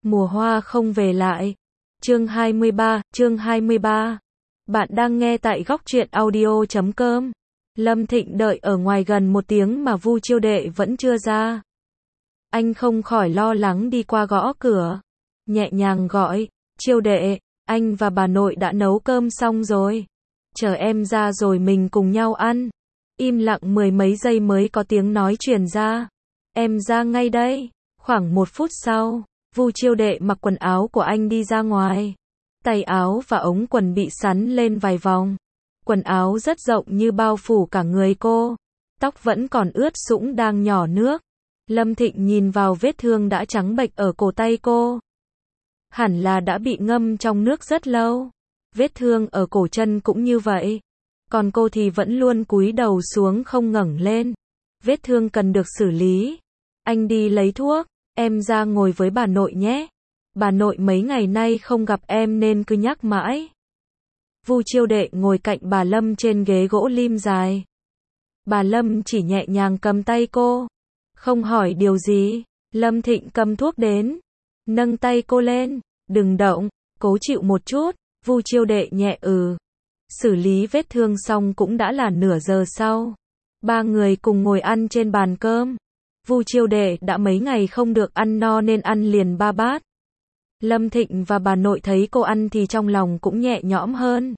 Mùa hoa không về lại. Chương 23. Bạn đang nghe tại góc truyện audio.com. Lâm Thịnh đợi ở ngoài gần 1 tiếng mà Vu Chiêu Đệ vẫn chưa ra. Anh không khỏi lo lắng đi qua gõ cửa. Nhẹ nhàng gọi, Chiêu Đệ, anh và bà nội đã nấu cơm xong rồi. Chờ em ra rồi mình cùng nhau ăn. Im lặng 10 mấy giây mới có tiếng nói truyền ra. Em ra ngay đây. Khoảng 1 phút sau, Vu Chiêu Đệ mặc quần áo của anh đi ra ngoài. Tay áo và ống quần bị sắn lên vài vòng. Quần áo rất rộng như bao phủ cả người cô. Tóc vẫn còn ướt sũng đang nhỏ nước. Lâm Thịnh nhìn vào vết thương đã trắng bệch ở cổ tay cô. Hẳn là đã bị ngâm trong nước rất lâu. Vết thương ở cổ chân cũng như vậy. Còn cô thì vẫn luôn cúi đầu xuống không ngẩng lên. Vết thương cần được xử lý. Anh đi lấy thuốc, em ra ngồi với bà nội nhé. Bà nội mấy ngày nay không gặp em nên cứ nhắc mãi. Vu Chiêu Đệ ngồi cạnh bà Lâm trên ghế gỗ lim dài. Bà Lâm chỉ nhẹ nhàng cầm tay cô. Không hỏi điều gì. Lâm Thịnh cầm thuốc đến. Nâng tay cô lên. Đừng động, cố chịu một chút. Vu Chiêu Đệ nhẹ Xử lý vết thương xong cũng đã là nửa giờ sau. 3 người cùng ngồi ăn trên bàn cơm. Vu Chiêu Đệ đã mấy ngày không được ăn no nên ăn liền 3 bát. Lâm Thịnh và bà nội thấy cô ăn thì trong lòng cũng nhẹ nhõm hơn.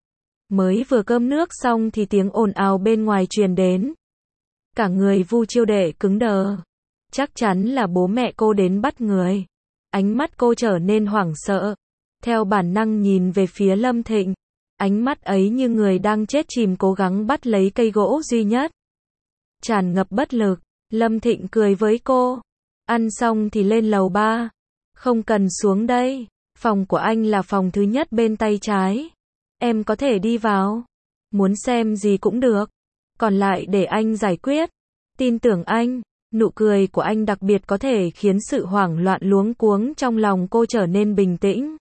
Mới vừa cơm nước xong thì tiếng ồn ào bên ngoài truyền đến. Cả người Vu Chiêu Đệ cứng đờ. Chắc chắn là bố mẹ cô đến bắt người. Ánh mắt cô trở nên hoảng sợ. Theo bản năng nhìn về phía Lâm Thịnh. Ánh mắt ấy như người đang chết chìm cố gắng bắt lấy cây gỗ duy nhất. Tràn ngập bất lực. Lâm Thịnh cười với cô. Ăn xong thì lên lầu 3. Không cần xuống đây. Phòng của anh là phòng thứ nhất bên tay trái. Em có thể đi vào. Muốn xem gì cũng được. Còn lại để anh giải quyết. Tin tưởng anh. Nụ cười của anh đặc biệt có thể khiến sự hoảng loạn luống cuống trong lòng cô trở nên bình tĩnh.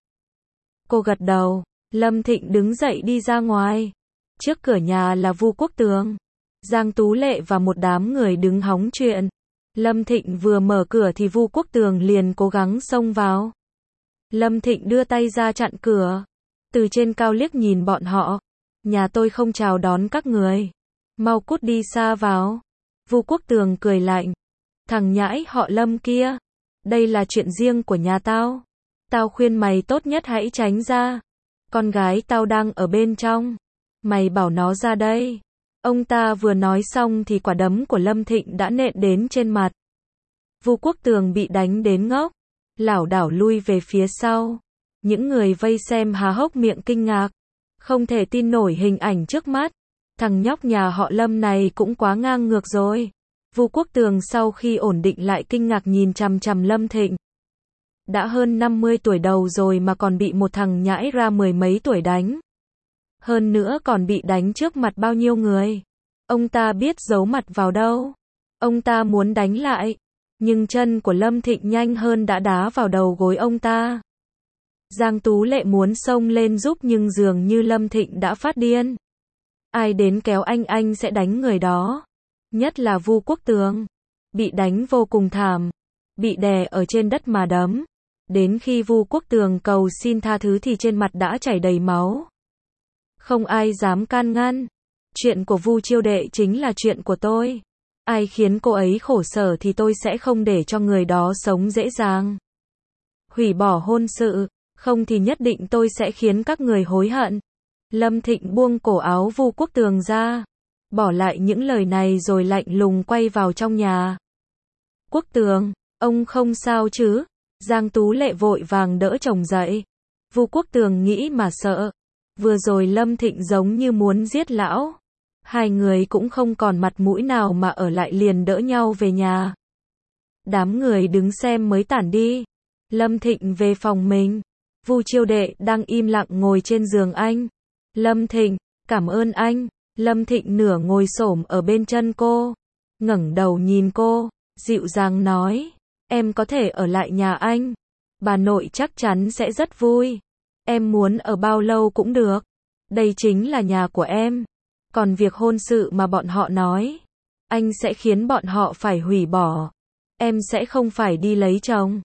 Cô gật đầu. Lâm Thịnh đứng dậy đi ra ngoài. Trước cửa nhà là Vu Quốc Tường, Giang Tú Lệ và một đám người đứng hóng chuyện. Lâm Thịnh vừa mở cửa thì Vu Quốc Tường liền cố gắng xông vào. Lâm Thịnh đưa tay ra chặn cửa. Từ trên cao liếc nhìn bọn họ. Nhà tôi không chào đón các người. Mau cút đi xa vào. Vu Quốc Tường cười lạnh. Thằng nhãi họ Lâm kia. Đây là chuyện riêng của nhà tao. Tao khuyên mày tốt nhất hãy tránh ra. Con gái tao đang ở bên trong. Mày bảo nó ra đây. Ông ta vừa nói xong thì quả đấm của Lâm Thịnh đã nện đến trên mặt. Vu Quốc Tường bị đánh đến ngốc. Lảo đảo lui về phía sau. Những người vây xem há hốc miệng kinh ngạc. Không thể tin nổi hình ảnh trước mắt. Thằng nhóc nhà họ Lâm này cũng quá ngang ngược rồi. Vu Quốc Tường sau khi ổn định lại kinh ngạc nhìn chằm chằm Lâm Thịnh. Đã hơn 50 tuổi đầu rồi mà còn bị một thằng nhãi ra 10 mấy tuổi đánh. Hơn nữa còn bị đánh trước mặt bao nhiêu người. Ông ta biết giấu mặt vào đâu. Ông ta muốn đánh lại. Nhưng chân của Lâm Thịnh nhanh hơn đã đá vào đầu gối ông ta. Giang Tú Lệ muốn xông lên giúp nhưng dường như Lâm Thịnh đã phát điên. Ai đến kéo anh sẽ đánh người đó. Nhất là Vu Quốc Tường. Bị đánh vô cùng thảm. Bị đè ở trên đất mà đấm. Đến khi Vu Quốc Tường cầu xin tha thứ thì trên mặt đã chảy đầy máu. Không ai dám can ngăn. Chuyện của Vu Chiêu Đệ chính là chuyện của tôi. Ai khiến cô ấy khổ sở thì tôi sẽ không để cho người đó sống dễ dàng. Hủy bỏ hôn sự, không thì nhất định tôi sẽ khiến các người hối hận. Lâm Thịnh buông cổ áo Vu Quốc Tường ra. Bỏ lại những lời này rồi lạnh lùng quay vào trong nhà. Quốc Tường, ông không sao chứ? Giang Tú Lệ vội vàng đỡ chồng dậy. Vu Quốc Tường nghĩ mà sợ. Vừa rồi Lâm Thịnh giống như muốn giết lão. Hai người cũng không còn mặt mũi nào mà ở lại liền đỡ nhau về nhà. Đám người đứng xem mới tản đi. Lâm Thịnh về phòng mình. Vu Chiêu Đệ đang im lặng ngồi trên giường anh. Lâm Thịnh, cảm ơn anh. Lâm Thịnh nửa ngồi xổm ở bên chân cô. Ngẩng đầu nhìn cô, dịu dàng nói. Em có thể ở lại nhà anh. Bà nội chắc chắn sẽ rất vui. Em muốn ở bao lâu cũng được. Đây chính là nhà của em. Còn việc hôn sự mà bọn họ nói, anh sẽ khiến bọn họ phải hủy bỏ. Em sẽ không phải đi lấy chồng.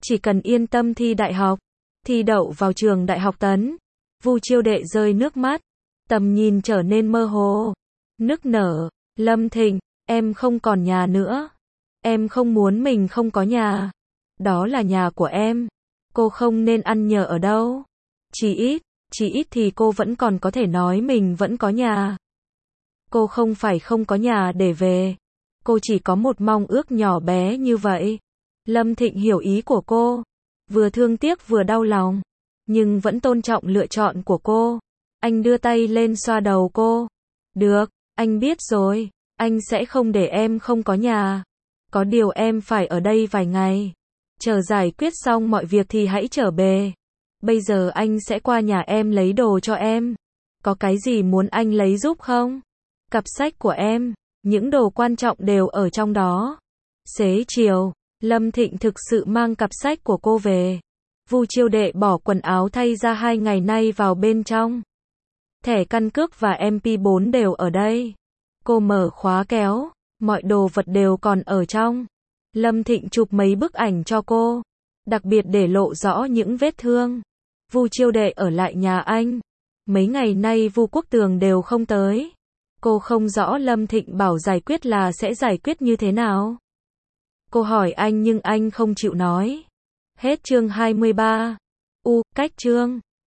chỉ cần yên tâm thi đại học, thi đậu vào trường đại học Tấn. Vu Chiêu Đệ rơi nước mắt, tầm nhìn trở nên mơ hồ, nức nở, Lâm Thịnh, em không còn nhà nữa. Em không muốn mình không có nhà. Đó là nhà của em. Cô không nên ăn nhờ ở đâu. Chỉ ít thì cô vẫn còn có thể nói mình vẫn có nhà. Cô không phải không có nhà để về. Cô chỉ có một mong ước nhỏ bé như vậy. Lâm Thịnh hiểu ý của cô. Vừa thương tiếc vừa đau lòng. Nhưng vẫn tôn trọng lựa chọn của cô. Anh đưa tay lên xoa đầu cô. Được, anh biết rồi. Anh sẽ không để em không có nhà. Có điều em phải ở đây vài ngày. Chờ giải quyết xong mọi việc thì hãy trở về. Bây giờ anh sẽ qua nhà em lấy đồ cho em. Có cái gì muốn anh lấy giúp không? Cặp sách của em, những đồ quan trọng đều ở trong đó. Xế chiều, Lâm Thịnh thực sự mang cặp sách của cô về. Vu Chiêu Đệ bỏ quần áo thay ra 2 ngày nay vào bên trong. Thẻ căn cước và MP4 đều ở đây. Cô mở khóa kéo, mọi đồ vật đều còn ở trong. Lâm Thịnh chụp mấy bức ảnh cho cô, đặc biệt để lộ rõ những vết thương. Vu Chiêu Đệ ở lại nhà anh. Mấy ngày nay Vu Quốc Tường đều không tới. Cô không rõ Lâm Thịnh bảo giải quyết là sẽ giải quyết như thế nào. Cô hỏi anh nhưng anh không chịu nói. Hết chương 23. Cách chương